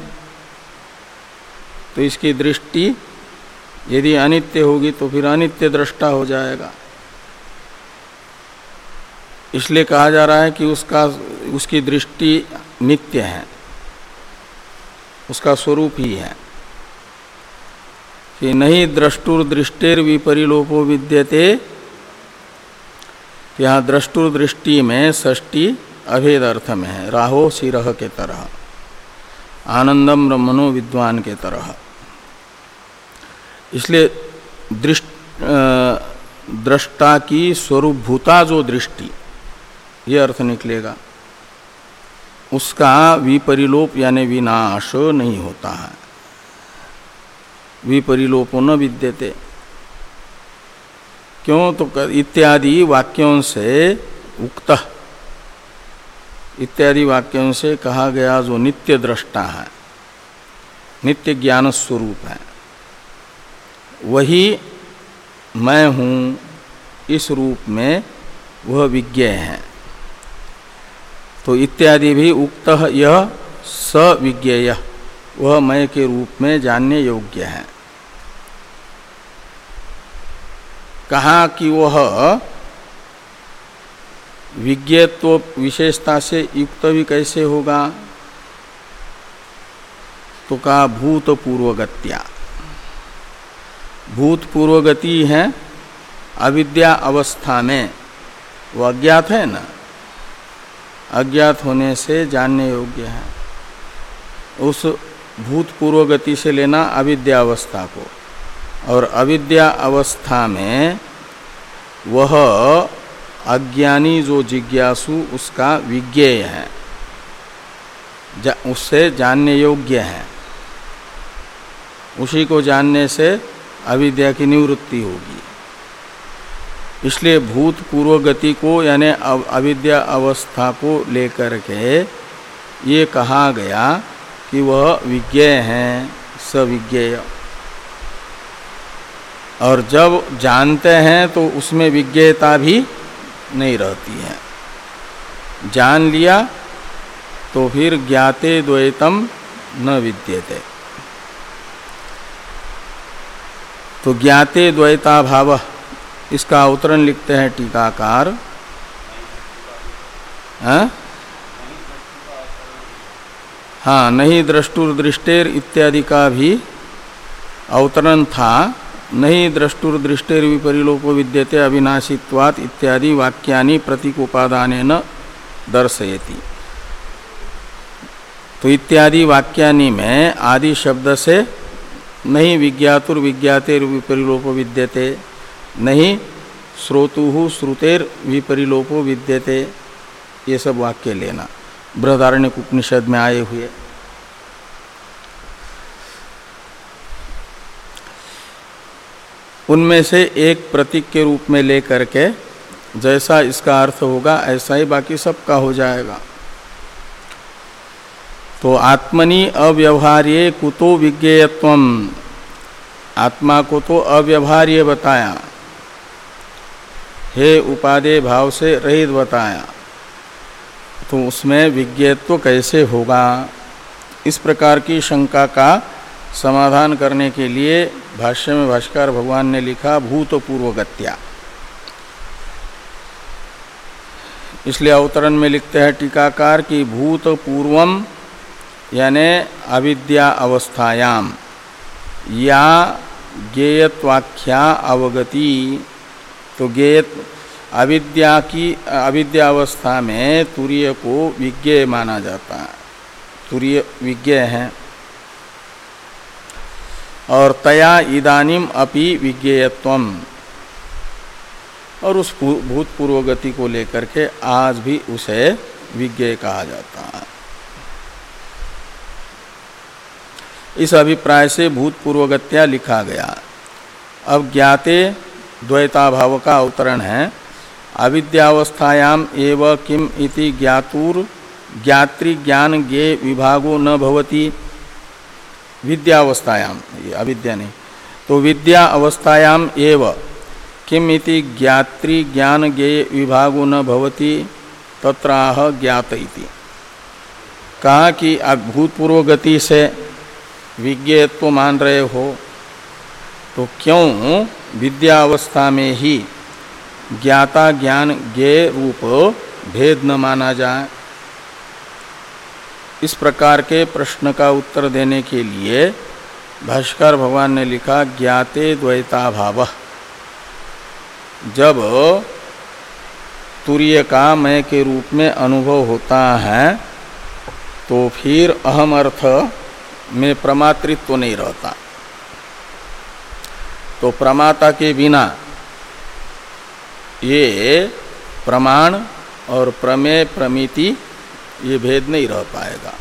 तो इसकी दृष्टि यदि अनित्य होगी तो फिर अनित्य दृष्टा हो जाएगा। इसलिए कहा जा रहा है कि उसका उसकी दृष्टि नित्य है, उसका स्वरूप ही है कि नहीं द्रष्टुर दृष्टेर विपरिलोपो विद्यते। यहाँ द्रष्टुर दृष्टि में षष्टि अभेद अर्थ में है, राहो सिरह के तरह, आनंदम ब्रह्मणो विद्वान के तरह। इसलिए दृष्ट दृष्टा की स्वरूपभूता जो दृष्टि, ये अर्थ निकलेगा, उसका विपरिलोप यानी विनाश नहीं होता है। विपरिलोपो न विद्यते, क्यों? तो इत्यादि वाक्यों से उक्त, इत्यादि वाक्यों से कहा गया जो नित्य दृष्टा है, नित्य ज्ञान स्वरूप है, वही मैं हूँ, इस रूप में वह विज्ञेय है। तो इत्यादि भी उक्त यह सविज्ञेय, वह मैं के रूप में जानने योग्य है। कहा कि वह विज्ञेयत्व विशेषता से युक्त भी कैसे होगा? तो कहा भूतपूर्वगत्या। भूतपूर्वगति है अविद्या अवस्था में, वो अज्ञात है ना, अज्ञात होने से जानने योग्य है। उस भूतपूर्वगति से लेना अविद्या अवस्था को, और अविद्या अवस्था में वह अज्ञानी जो जिज्ञासु उसका विज्ञेय है, जा, उससे जानने योग्य है। उसी को जानने से अविद्या की निवृत्ति होगी। इसलिए भूतपूर्व गति को यानी अविद्या अवस्था को लेकर के ये कहा गया कि वह विज्ञेय है, सविज्ञेय। और जब जानते हैं तो उसमें विज्ञेयता भी नहीं रहती है। जान लिया तो फिर ज्ञाते द्वैतम न विद्यते। तो ज्ञाते द्वैता भाव, इसका अवतरण लिखते हैं टीकाकार। हाँ हाँ नहीं द्रष्टुर दृष्टेर इत्यादि का भी अवतरण था। नहीं द्रष्टुर दृष्टेर विपरिलोपो विद्यते अविनाशित्वात् इत्यादि वाक्यानि प्रतीकोपादानेन दर्शयति। तो इत्यादि वाक्यानि में आदि शब्द से नहीं विज्ञातुर विज्ञातेर विपरिलोपो विद्यते, नहीं श्रोतुः श्रुतेर विपरिलोपो विद्यते, ये सब वाक्य लेना बृहदारण्यक उपनिषद में आए हुए। उनमें से एक प्रतीक के रूप में लेकर के जैसा इसका अर्थ होगा ऐसा ही बाकी सब का हो जाएगा। तो आत्मनि अव्यवहार्ये कुतो विज्ञेयत्वम, आत्मा को तो अव्यवहार्य बताया, हे उपादेय भाव से रहित बताया, तो उसमें विज्ञेयत्व कैसे होगा? इस प्रकार की शंका का समाधान करने के लिए भाष्य में भाष्यकार भगवान ने लिखा भूतपूर्वगत्या। इसलिए अवतरण में लिखते हैं टीकाकार कि भूतपूर्वम यानि अविद्या अवस्थायाम या ज्ञेयत्वाख्या अवगति। तो ज्ञेयत अविद्या की अविद्या अवस्था में तुरीय को विज्ञेय माना जाता है, तुरीय विज्ञेय है। और तया इदानीम अपि विज्ञेयत्वम, और उस भूतपूर्व गति को लेकर के आज भी उसे विज्ञेय कहा जाता है। इस अभिप्राय से भूतपूर्वगत्या लिखा गया। अब ज्ञाते द्वैताभाव का अवतरण है। अविद्यावस्थायाम एव किम इति ज्ञातुर ज्ञात्री ज्ञान ज्ञे विभागो न भवति। विद्यावस्थायाम, ये अविद्या नहीं, तो विद्या अवस्थायाम एव किम इति ज्ञात्री ज्ञान ज्ञे विभागो न भवति तत्राह ज्ञात इति। कहा कि आप भूतपूर्व गति से विज्ञेयत्व मान रहे हो, तो क्यों विद्यावस्था में ही ज्ञाता ज्ञान ज्ञेय रूप भेद न माना जाए? इस प्रकार के प्रश्न का उत्तर देने के लिए भाष्यकार भगवान ने लिखा ज्ञाते द्वैताभावः। जब तुर्य का मैं के रूप में अनुभव होता है तो फिर अहम अर्थ में प्रमातृत्व तो नहीं रहता। तो प्रमाता के बिना ये प्रमाण और प्रमेय प्रमिति ये भेद नहीं रह पाएगा।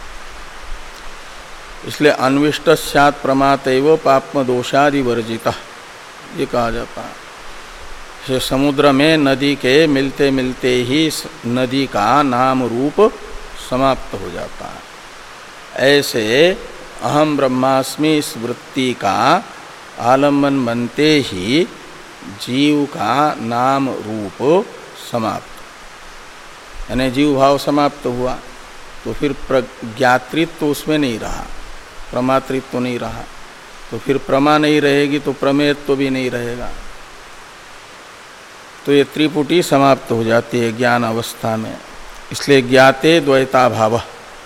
इसलिए अन्विष्ट स्यात् प्रमातैव पाप्म दोषादि वर्जितः ये कहा जाता है। समुद्र में नदी के मिलते मिलते ही नदी का नाम रूप समाप्त हो जाता है। ऐसे अहम ब्रह्मास्मि इस वृत्ति का आलम्बन बनते ही जीव का नाम रूप समाप्त, यानी जीव भाव समाप्त हुआ तो फिर ज्ञातृत्व तो उसमें नहीं रहा, प्रमातृत्व तो नहीं रहा। तो फिर प्रमा नहीं रहेगी तो प्रमेयत्व तो भी नहीं रहेगा। तो ये त्रिपुटी समाप्त हो जाती है ज्ञान अवस्था में। इसलिए ज्ञाते द्वैताभावः।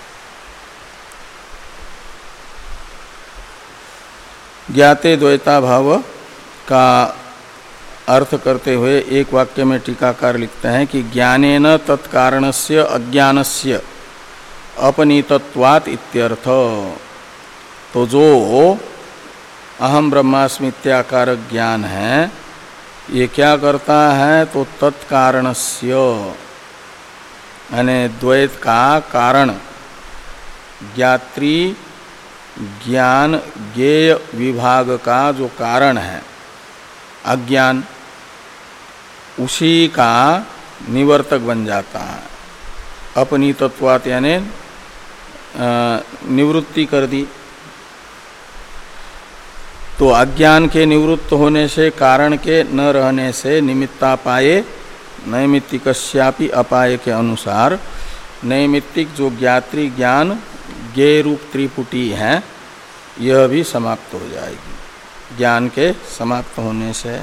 ज्ञाते द्वैताभाव का अर्थ करते हुए एक वाक्य में टीकाकार लिखते हैं कि ज्ञानेन तत्कारणस्य अज्ञानस्य अपनीतत्वात् इत्यर्थ। तो जो अहम ब्रह्मास्मित्याकारक ज्ञान है ये क्या करता है, तो तत्कारणस्य यानी द्वैत का कारण ज्ञात्री ज्ञान ज्ञेय विभाग का जो कारण है अज्ञान, उसी का निवर्तक बन जाता है। अपनीतत्वात् यानी निवृत्ति कर दी। तो अज्ञान के निवृत्त होने से, कारण के न रहने से निमित्तापाये नैमित्तिकस्यापि अपाय के अनुसार नैमित्तिक जो ज्ञात्री ज्ञान ज्ञेय रूप त्रिपुटी है यह भी समाप्त हो जाएगी ज्ञान के समाप्त होने से।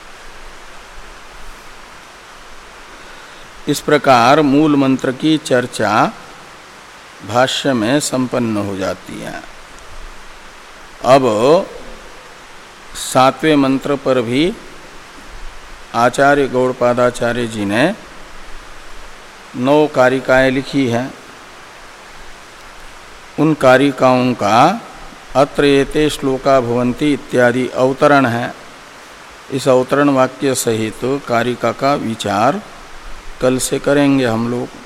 इस प्रकार मूल मंत्र की चर्चा भाष्य में संपन्न हो जाती है। अब सातवें मंत्र पर भी आचार्य गौड़पादाचार्य जी ने नौ कारिकाएं लिखी हैं। उन कारिकाओं का अत्र एते श्लोका भवन्ति इत्यादि अवतरण है। इस अवतरण वाक्य सहित कारिका का विचार कल से करेंगे हम लोग।